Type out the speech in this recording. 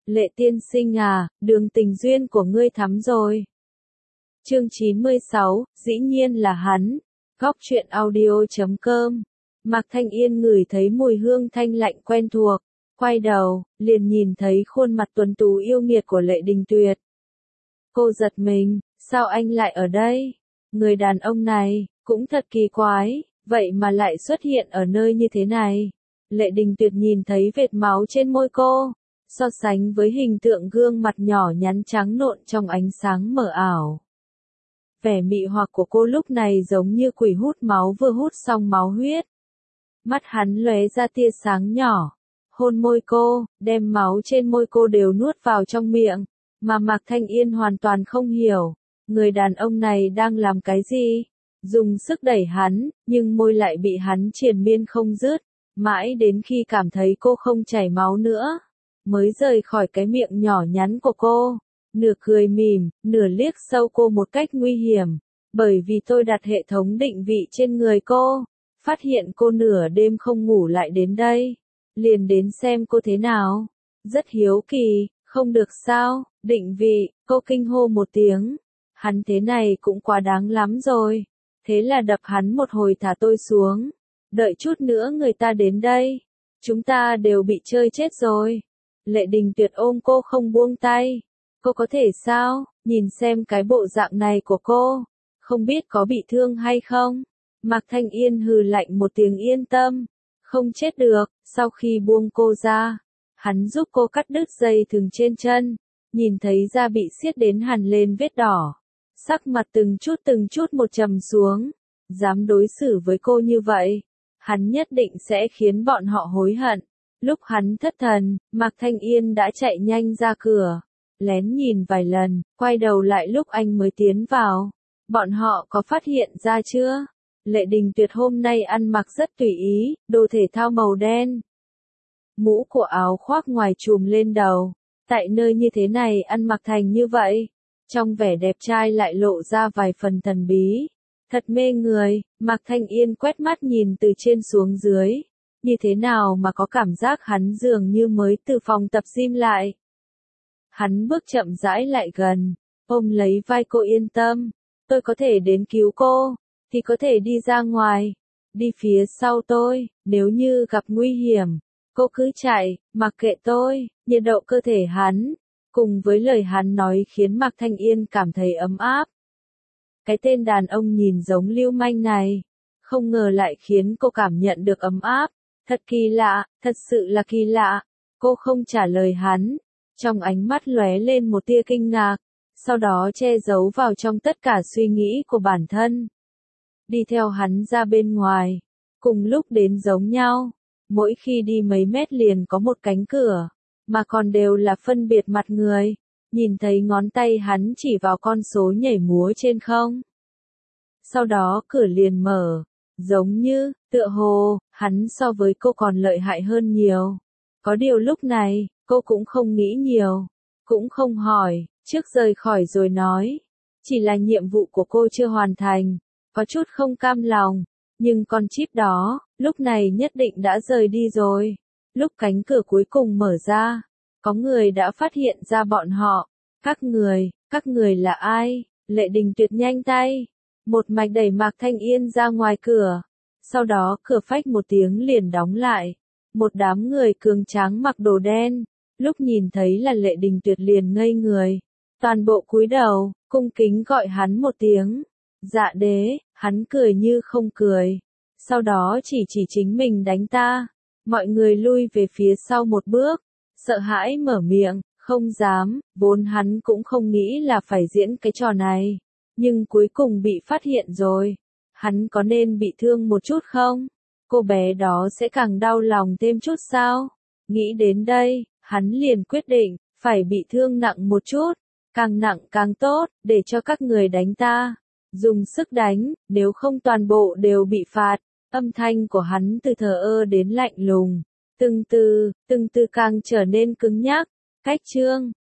Lệ tiên sinh à, đường tình duyên của ngươi thắm rồi. Chương 96, dĩ nhiên là hắn. Góc truyện audio.com. Mạc Thanh Yên ngửi thấy mùi hương thanh lạnh quen thuộc, quay đầu, liền nhìn thấy khuôn mặt tuấn tú yêu nghiệt của Lệ Đình Tuyệt. Cô giật mình, sao anh lại ở đây? Người đàn ông này, cũng thật kỳ quái, vậy mà lại xuất hiện ở nơi như thế này. Lệ Đình Tuyệt nhìn thấy vệt máu trên môi cô, so sánh với hình tượng gương mặt nhỏ nhắn trắng nộn trong ánh sáng mờ ảo. Vẻ mị hoặc của cô lúc này giống như quỷ hút máu vừa hút xong máu huyết. Mắt hắn lóe ra tia sáng nhỏ, hôn môi cô, đem máu trên môi cô đều nuốt vào trong miệng, mà Mạc Thanh Yên hoàn toàn không hiểu, người đàn ông này đang làm cái gì? Dùng sức đẩy hắn, nhưng môi lại bị hắn triền miên không dứt, mãi đến khi cảm thấy cô không chảy máu nữa, mới rời khỏi cái miệng nhỏ nhắn của cô, nửa cười mỉm, nửa liếc sâu cô một cách nguy hiểm, bởi vì tôi đặt hệ thống định vị trên người cô, phát hiện cô nửa đêm không ngủ lại đến đây, liền đến xem cô thế nào. Rất hiếu kỳ, không được sao, định vị, cô kinh hô một tiếng, hắn thế này cũng quá đáng lắm rồi, thế là đập hắn một hồi thả tôi xuống, đợi chút nữa người ta đến đây, chúng ta đều bị chơi chết rồi. Lệ Đình Tuyệt ôm cô không buông tay, cô có thể sao, nhìn xem cái bộ dạng này của cô, không biết có bị thương hay không. Mạc Thanh Yên hừ lạnh một tiếng yên tâm, không chết được. Sau khi buông cô ra, hắn giúp cô cắt đứt dây thừng trên chân, nhìn thấy da bị siết đến hằn lên vết đỏ, sắc mặt từng chút một trầm xuống, dám đối xử với cô như vậy, hắn nhất định sẽ khiến bọn họ hối hận. Lúc hắn thất thần, Mạc Thanh Yên đã chạy nhanh ra cửa, lén nhìn vài lần, quay đầu lại lúc anh mới tiến vào. Bọn họ có phát hiện ra chưa? Lệ Đình Tuyệt hôm nay ăn mặc rất tùy ý, đồ thể thao màu đen. Mũ của áo khoác ngoài trùm lên đầu, tại nơi như thế này ăn mặc thành như vậy, trong vẻ đẹp trai lại lộ ra vài phần thần bí. Thật mê người, Mạc Thanh Yên quét mắt nhìn từ trên xuống dưới, như thế nào mà có cảm giác hắn dường như mới từ phòng tập gym lại. Hắn bước chậm rãi lại gần, ôm lấy vai cô yên tâm, tôi có thể đến cứu cô, thì có thể đi ra ngoài, đi phía sau tôi, nếu như gặp nguy hiểm, cô cứ chạy, mặc kệ tôi. Nhiệt độ cơ thể hắn, cùng với lời hắn nói khiến Mạc Thanh Yên cảm thấy ấm áp. Cái tên đàn ông nhìn giống lưu manh này, không ngờ lại khiến cô cảm nhận được ấm áp, thật kỳ lạ, thật sự là kỳ lạ. Cô không trả lời hắn, trong ánh mắt lóe lên một tia kinh ngạc, sau đó che giấu vào trong tất cả suy nghĩ của bản thân. Đi theo hắn ra bên ngoài, cùng lúc đến giống nhau, mỗi khi đi mấy mét liền có một cánh cửa, mà còn đều là phân biệt mặt người, nhìn thấy ngón tay hắn chỉ vào con số nhảy múa trên không. Sau đó cửa liền mở, giống như, tựa hồ, hắn so với cô còn lợi hại hơn nhiều. Có điều lúc này, cô cũng không nghĩ nhiều, cũng không hỏi, trước rời khỏi rồi nói, chỉ là nhiệm vụ của cô chưa hoàn thành. Có chút không cam lòng, nhưng con chip đó, lúc này nhất định đã rời đi rồi. Lúc cánh cửa cuối cùng mở ra, có người đã phát hiện ra bọn họ. Các người là ai? Lệ Đình Tuyệt nhanh tay, một mạch đẩy Mạc Thanh Yên ra ngoài cửa. Sau đó cửa phách một tiếng liền đóng lại. Một đám người cường tráng mặc đồ đen, lúc nhìn thấy là Lệ Đình Tuyệt liền ngây người. Toàn bộ cúi đầu, cung kính gọi hắn một tiếng. Dạ đế, hắn cười như không cười. Sau đó chỉ chính mình đánh ta. Mọi người lui về phía sau một bước, sợ hãi mở miệng, không dám, vốn hắn cũng không nghĩ là phải diễn cái trò này. Nhưng cuối cùng bị phát hiện rồi. Hắn có nên bị thương một chút không? Cô bé đó sẽ càng đau lòng thêm chút sao? Nghĩ đến đây, hắn liền quyết định, phải bị thương nặng một chút. Càng nặng càng tốt, để cho các người đánh ta. Dùng sức đánh, nếu không toàn bộ đều bị phạt. Âm thanh của hắn từ thờ ơ đến lạnh lùng, từng từ càng trở nên cứng nhắc. Cách chương